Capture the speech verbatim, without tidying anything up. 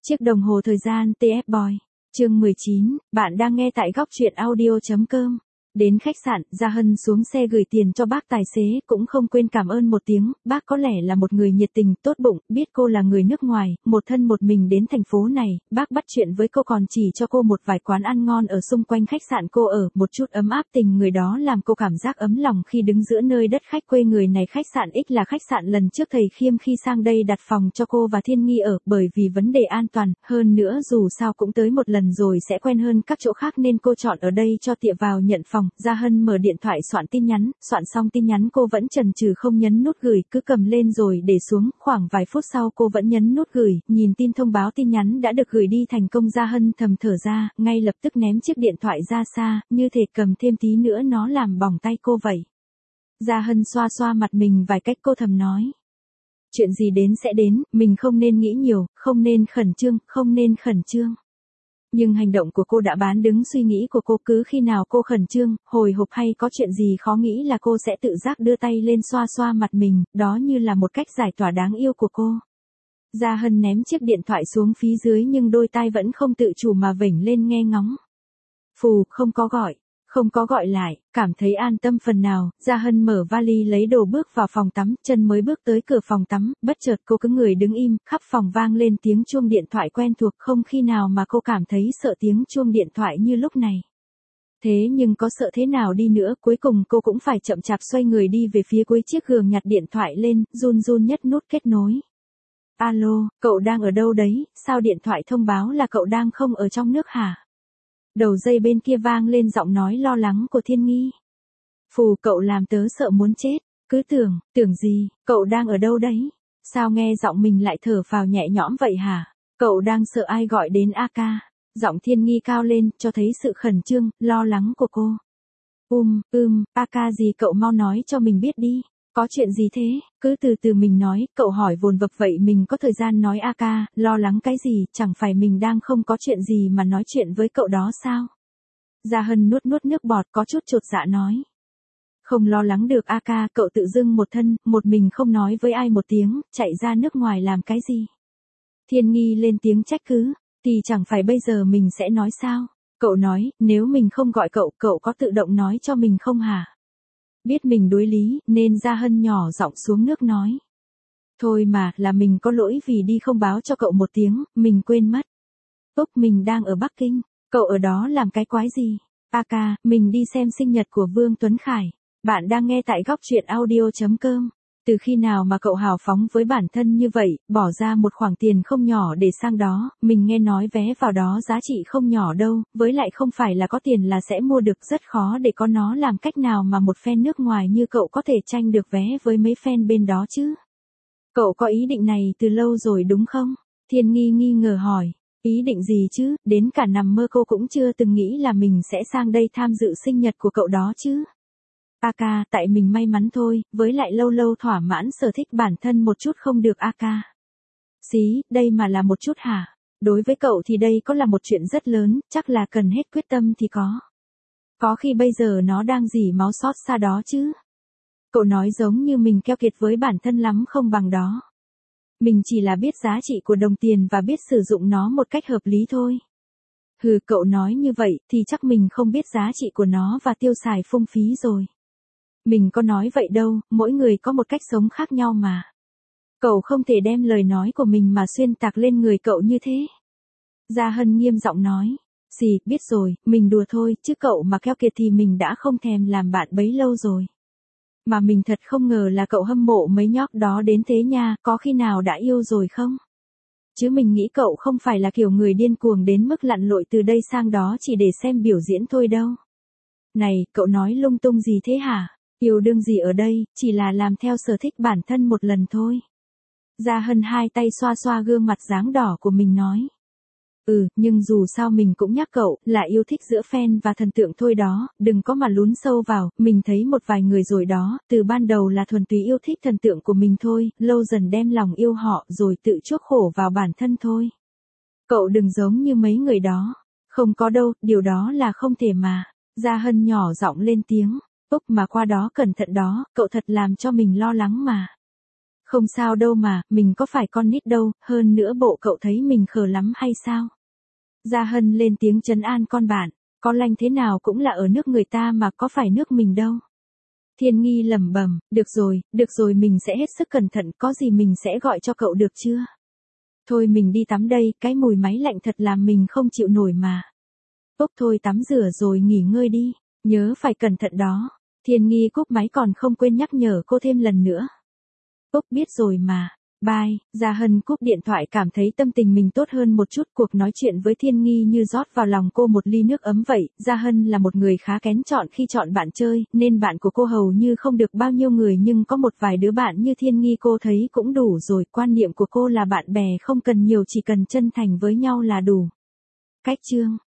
Chiếc đồng hồ thời gian tê ép Boy. Chương mười chín, bạn đang nghe tại góc truyện audio chấm com. Đến khách sạn, Gia Hân xuống xe gửi tiền cho bác tài xế, cũng không quên cảm ơn một tiếng, bác có lẽ là một người nhiệt tình, tốt bụng, biết cô là người nước ngoài, một thân một mình đến thành phố này, bác bắt chuyện với cô còn chỉ cho cô một vài quán ăn ngon ở xung quanh khách sạn cô ở, một chút ấm áp tình người đó làm cô cảm giác ấm lòng khi đứng giữa nơi đất khách quê người này. Khách sạn X là khách sạn lần trước thầy Khiêm khi sang đây đặt phòng cho cô và Thiên Nghi ở, bởi vì vấn đề an toàn, hơn nữa dù sao cũng tới một lần rồi sẽ quen hơn các chỗ khác nên cô chọn ở đây cho tiện vào nhận phòng. Gia Hân mở điện thoại soạn tin nhắn, soạn xong tin nhắn cô vẫn chần chừ không nhấn nút gửi, cứ cầm lên rồi để xuống, khoảng vài phút sau cô vẫn nhấn nút gửi, nhìn tin thông báo tin nhắn đã được gửi đi thành công. Gia Hân thầm thở ra, ngay lập tức ném chiếc điện thoại ra xa, như thể cầm thêm tí nữa nó làm bỏng tay cô vậy. Gia Hân xoa xoa mặt mình vài cách, cô thầm nói. Chuyện gì đến sẽ đến, mình không nên nghĩ nhiều, không nên khẩn trương, không nên khẩn trương. Nhưng hành động của cô đã bán đứng suy nghĩ của cô, cứ khi nào cô khẩn trương, hồi hộp hay có chuyện gì khó nghĩ là cô sẽ tự giác đưa tay lên xoa xoa mặt mình, đó như là một cách giải tỏa đáng yêu của cô. Gia Hân ném chiếc điện thoại xuống phía dưới nhưng đôi tai vẫn không tự chủ mà vểnh lên nghe ngóng. Phù, không có gọi. Không có gọi lại, cảm thấy an tâm phần nào, Gia Hân mở vali lấy đồ bước vào phòng tắm, chân mới bước tới cửa phòng tắm, bất chợt cô cứng người đứng im, khắp phòng vang lên tiếng chuông điện thoại quen thuộc, không khi nào mà cô cảm thấy sợ tiếng chuông điện thoại như lúc này. Thế nhưng có sợ thế nào đi nữa, cuối cùng cô cũng phải chậm chạp xoay người đi về phía cuối chiếc giường, nhặt điện thoại lên, run run nhất nút kết nối. Alo, cậu đang ở đâu đấy, sao điện thoại thông báo là cậu đang không ở trong nước hả? Đầu dây bên kia vang lên giọng nói lo lắng của Thiên Nghi. Phù, cậu làm tớ sợ muốn chết, cứ tưởng, tưởng gì, cậu đang ở đâu đấy? Sao nghe giọng mình lại thở phào nhẹ nhõm vậy hả? Cậu đang sợ ai gọi đến a ca? Giọng Thiên Nghi cao lên, cho thấy sự khẩn trương, lo lắng của cô. Um, ưm, a ca gì, cậu mau nói cho mình biết đi. Có chuyện gì thế? Cứ từ từ mình nói, cậu hỏi vồn vập vậy mình có thời gian nói a ca, lo lắng cái gì, chẳng phải mình đang không có chuyện gì mà nói chuyện với cậu đó sao? Gia Hân nuốt nuốt nước bọt, có chút chột dạ nói. Không lo lắng được a ca, cậu tự dưng một thân, một mình không nói với ai một tiếng, chạy ra nước ngoài làm cái gì? Thiên Nghi lên tiếng trách cứ, thì chẳng phải bây giờ mình sẽ nói sao? Cậu nói, nếu mình không gọi cậu, cậu có tự động nói cho mình không hả? Biết mình đối lý, nên Gia Hân nhỏ giọng xuống nước nói. Thôi mà, là mình có lỗi vì đi không báo cho cậu một tiếng, mình quên mất. Úc, mình đang ở Bắc Kinh, cậu ở đó làm cái quái gì? A ca, mình đi xem sinh nhật của Vương Tuấn Khải. Bạn đang nghe tại góc truyện audio chấm com. Từ khi nào mà cậu hào phóng với bản thân như vậy, bỏ ra một khoản tiền không nhỏ để sang đó, mình nghe nói vé vào đó giá trị không nhỏ đâu, với lại không phải là có tiền là sẽ mua được, rất khó để có nó, làm cách nào mà một fan nước ngoài như cậu có thể tranh được vé với mấy fan bên đó chứ? Cậu có ý định này từ lâu rồi đúng không? Thiên Nghi nghi ngờ hỏi, ý định gì chứ, đến cả nằm mơ cô cũng chưa từng nghĩ là mình sẽ sang đây tham dự sinh nhật của cậu đó chứ. A ca, tại mình may mắn thôi, với lại lâu lâu thỏa mãn sở thích bản thân một chút không được a ca. Xí, đây mà là một chút hả? Đối với cậu thì đây có là một chuyện rất lớn, chắc là cần hết quyết tâm thì có. Có khi bây giờ nó đang dỉ máu xót xa đó chứ. Cậu nói giống như mình keo kiệt với bản thân lắm, không bằng đó. Mình chỉ là biết giá trị của đồng tiền và biết sử dụng nó một cách hợp lý thôi. Hừ, cậu nói như vậy thì chắc mình không biết giá trị của nó và tiêu xài phung phí rồi. Mình có nói vậy đâu, mỗi người có một cách sống khác nhau mà. Cậu không thể đem lời nói của mình mà xuyên tạc lên người cậu như thế. Gia Hân nghiêm giọng nói. Xì, biết rồi, mình đùa thôi, chứ cậu mà keo kiệt thì mình đã không thèm làm bạn bấy lâu rồi. Mà mình thật không ngờ là cậu hâm mộ mấy nhóc đó đến thế nha, có khi nào đã yêu rồi không? Chứ mình nghĩ cậu không phải là kiểu người điên cuồng đến mức lặn lội từ đây sang đó chỉ để xem biểu diễn thôi đâu. Này, cậu nói lung tung gì thế hả? Yêu đương gì ở đây, chỉ là làm theo sở thích bản thân một lần thôi. Gia Hân hai tay xoa xoa gương mặt dáng đỏ của mình nói. Ừ, nhưng dù sao mình cũng nhắc cậu, là yêu thích giữa fan và thần tượng thôi đó, đừng có mà lún sâu vào, mình thấy một vài người rồi đó, từ ban đầu là thuần túy yêu thích thần tượng của mình thôi, lâu dần đem lòng yêu họ rồi tự chuốc khổ vào bản thân thôi. Cậu đừng giống như mấy người đó. Không có đâu, điều đó là không thể mà. Gia Hân nhỏ giọng lên tiếng. Úc mà qua đó cẩn thận đó, cậu thật làm cho mình lo lắng mà. Không sao đâu mà, mình có phải con nít đâu, hơn nữa bộ cậu thấy mình khờ lắm hay sao? Gia Hân lên tiếng trấn an con bạn, có lanh thế nào cũng là ở nước người ta mà có phải nước mình đâu. Thiên Nghi lẩm bẩm, được rồi, được rồi mình sẽ hết sức cẩn thận, có gì mình sẽ gọi cho cậu được chưa? Thôi mình đi tắm đây, cái mùi máy lạnh thật làm mình không chịu nổi mà. Úc thôi tắm rửa rồi nghỉ ngơi đi, nhớ phải cẩn thận đó. Thiên Nghi cúp máy còn không quên nhắc nhở cô thêm lần nữa. Úc biết rồi mà. Bye, Gia Hân cúp điện thoại cảm thấy tâm tình mình tốt hơn một chút. Cuộc nói chuyện với Thiên Nghi như rót vào lòng cô một ly nước ấm vậy. Gia Hân là một người khá kén chọn khi chọn bạn chơi, nên bạn của cô hầu như không được bao nhiêu người, nhưng có một vài đứa bạn như Thiên Nghi cô thấy cũng đủ rồi. Quan niệm của cô là bạn bè không cần nhiều, chỉ cần chân thành với nhau là đủ. Cách chương